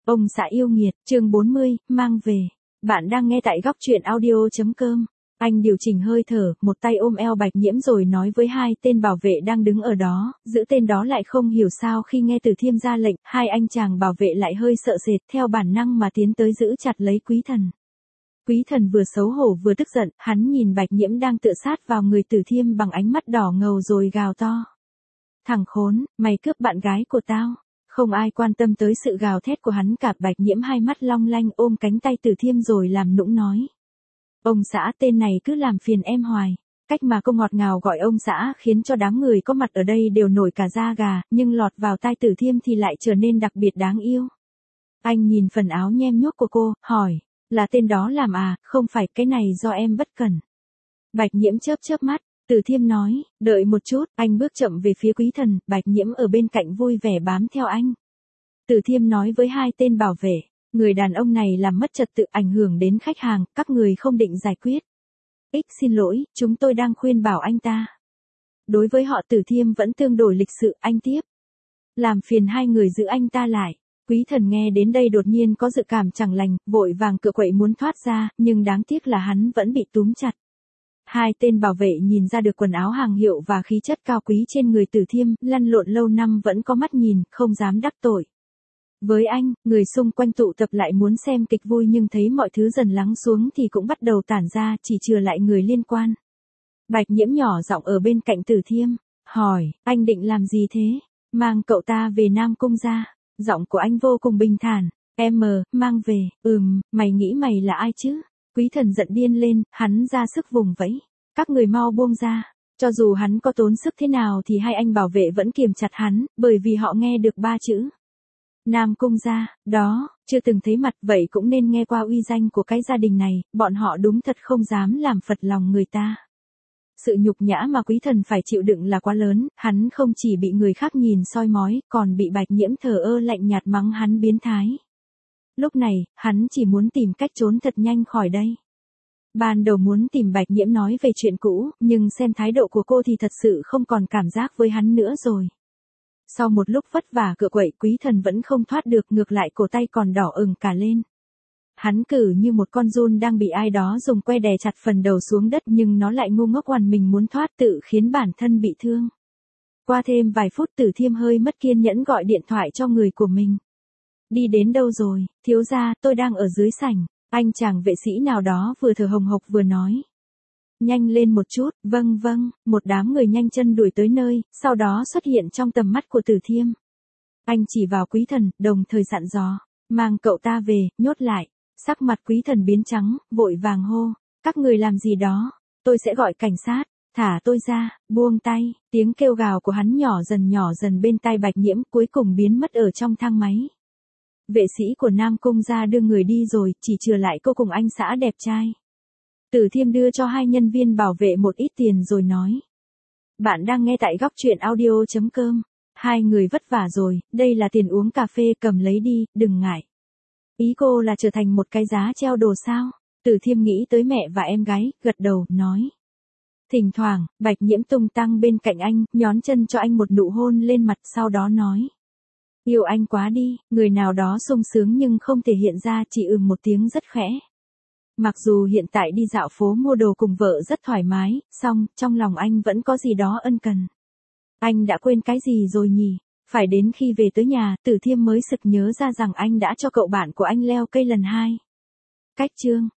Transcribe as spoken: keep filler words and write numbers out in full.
Ông xã yêu nghiệt, chương bốn mươi, mang về. Bạn đang nghe tại góc truyện audio chấm com. Anh điều chỉnh hơi thở, một tay ôm eo Bạch Nhiễm rồi nói với hai tên bảo vệ đang đứng ở đó, giữ tên đó lại không hiểu sao khi nghe Từ Thiêm ra lệnh, hai anh chàng bảo vệ lại hơi sợ sệt theo bản năng mà tiến tới giữ chặt lấy Quý Thần. Quý Thần vừa xấu hổ vừa tức giận, hắn nhìn Bạch Nhiễm đang tựa sát vào người Từ Thiêm bằng ánh mắt đỏ ngầu rồi gào to. Thằng khốn, mày cướp bạn gái của tao. Không ai quan tâm tới sự gào thét của hắn cả. Bạch Nhiễm hai mắt long lanh ôm cánh tay Từ Thiêm rồi làm nũng nói. Ông xã tên này cứ làm phiền em hoài. Cách mà cô ngọt ngào gọi ông xã khiến cho đám người có mặt ở đây đều nổi cả da gà, nhưng lọt vào tai Từ Thiêm thì lại trở nên đặc biệt đáng yêu. Anh nhìn phần áo nhem nhuốc của cô, hỏi, là tên đó làm à, không phải, cái này do em bất cẩn. Bạch Nhiễm chớp chớp mắt. Từ Thiêm nói, đợi một chút, anh bước chậm về phía Quý Thần, Bạch Nhiễm ở bên cạnh vui vẻ bám theo anh. Từ Thiêm nói với hai tên bảo vệ, người đàn ông này làm mất trật tự ảnh hưởng đến khách hàng, các người không định giải quyết. Ích xin lỗi, chúng tôi đang khuyên bảo anh ta. Đối với họ Từ Thiêm vẫn tương đối lịch sự, anh tiếp. Làm phiền hai người giữ anh ta lại. Quý Thần nghe đến đây đột nhiên có dự cảm chẳng lành, vội vàng cựa quậy muốn thoát ra, nhưng đáng tiếc là hắn vẫn bị túm chặt. Hai tên bảo vệ nhìn ra được quần áo hàng hiệu và khí chất cao quý trên người Từ Thiêm, lăn lộn lâu năm vẫn có mắt nhìn, không dám đắc tội. Với anh, người xung quanh tụ tập lại muốn xem kịch vui nhưng thấy mọi thứ dần lắng xuống thì cũng bắt đầu tản ra, chỉ chừa lại người liên quan. Bạch Nhiễm nhỏ giọng ở bên cạnh Từ Thiêm, hỏi, anh định làm gì thế? Mang cậu ta về Nam Cung ra. Giọng của anh vô cùng bình thản, em mờ, mang về, ừm, mày nghĩ mày là ai chứ? Quý Thần giận điên lên, hắn ra sức vùng vẫy. Các người mau buông ra. Cho dù hắn có tốn sức thế nào thì hai anh bảo vệ vẫn kiềm chặt hắn, bởi vì họ nghe được ba chữ. Nam Cung gia, đó, chưa từng thấy mặt vậy cũng nên nghe qua uy danh của cái gia đình này, bọn họ đúng thật không dám làm phật lòng người ta. Sự nhục nhã mà Quý Thần phải chịu đựng là quá lớn, hắn không chỉ bị người khác nhìn soi mói, còn bị Bạch Nhiễm thờ ơ lạnh nhạt mắng hắn biến thái. Lúc này, hắn chỉ muốn tìm cách trốn thật nhanh khỏi đây. Ban đầu muốn tìm Bạch Nhiễm nói về chuyện cũ, nhưng xem thái độ của cô thì thật sự không còn cảm giác với hắn nữa rồi. Sau một lúc vất vả cựa quậy, Quý Thần vẫn không thoát được, ngược lại cổ tay còn đỏ ửng cả lên. Hắn cử như một con giun đang bị ai đó dùng que đè chặt phần đầu xuống đất nhưng nó lại ngu ngốc oằn mình muốn thoát tự khiến bản thân bị thương. Qua thêm vài phút Từ Thiêm hơi mất kiên nhẫn gọi điện thoại cho người của mình. Đi đến đâu rồi, thiếu gia, tôi đang ở dưới sảnh. Anh chàng vệ sĩ nào đó vừa thở hồng hộc vừa nói. Nhanh lên một chút, vâng vâng, một đám người nhanh chân đuổi tới nơi, sau đó xuất hiện trong tầm mắt của Từ Thiêm. Anh chỉ vào Quý Thần, đồng thời dặn dò, mang cậu ta về, nhốt lại. Sắc mặt Quý Thần biến trắng, vội vàng hô, các người làm gì đó, tôi sẽ gọi cảnh sát, thả tôi ra, buông tay. Tiếng kêu gào của hắn nhỏ dần nhỏ dần bên tai Bạch Nhiễm, cuối cùng biến mất ở trong thang máy. Vệ sĩ của Nam Cung gia đưa người đi rồi, chỉ chừa lại cô cùng anh xã đẹp trai. Từ Thiêm đưa cho hai nhân viên bảo vệ một ít tiền rồi nói. Bạn đang nghe tại góc truyện audio chấm com. Hai người vất vả rồi, đây là tiền uống cà phê, cầm lấy đi, đừng ngại. Ý cô là trở thành một cái giá treo đồ sao? Từ Thiêm nghĩ tới mẹ và em gái, gật đầu, nói. Thỉnh thoảng, Bạch Nhiễm tung tăng bên cạnh anh, nhón chân cho anh một nụ hôn lên mặt, sau đó nói. Yêu anh quá đi, người nào đó sung sướng nhưng không thể hiện ra, chỉ ừm một tiếng rất khẽ. Mặc dù hiện tại đi dạo phố mua đồ cùng vợ rất thoải mái, song, trong lòng anh vẫn có gì đó ân cần. Anh đã quên cái gì rồi nhỉ? Phải đến khi về tới nhà, Từ Thiêm mới sực nhớ ra rằng anh đã cho cậu bạn của anh leo cây lần hai. Cách chương.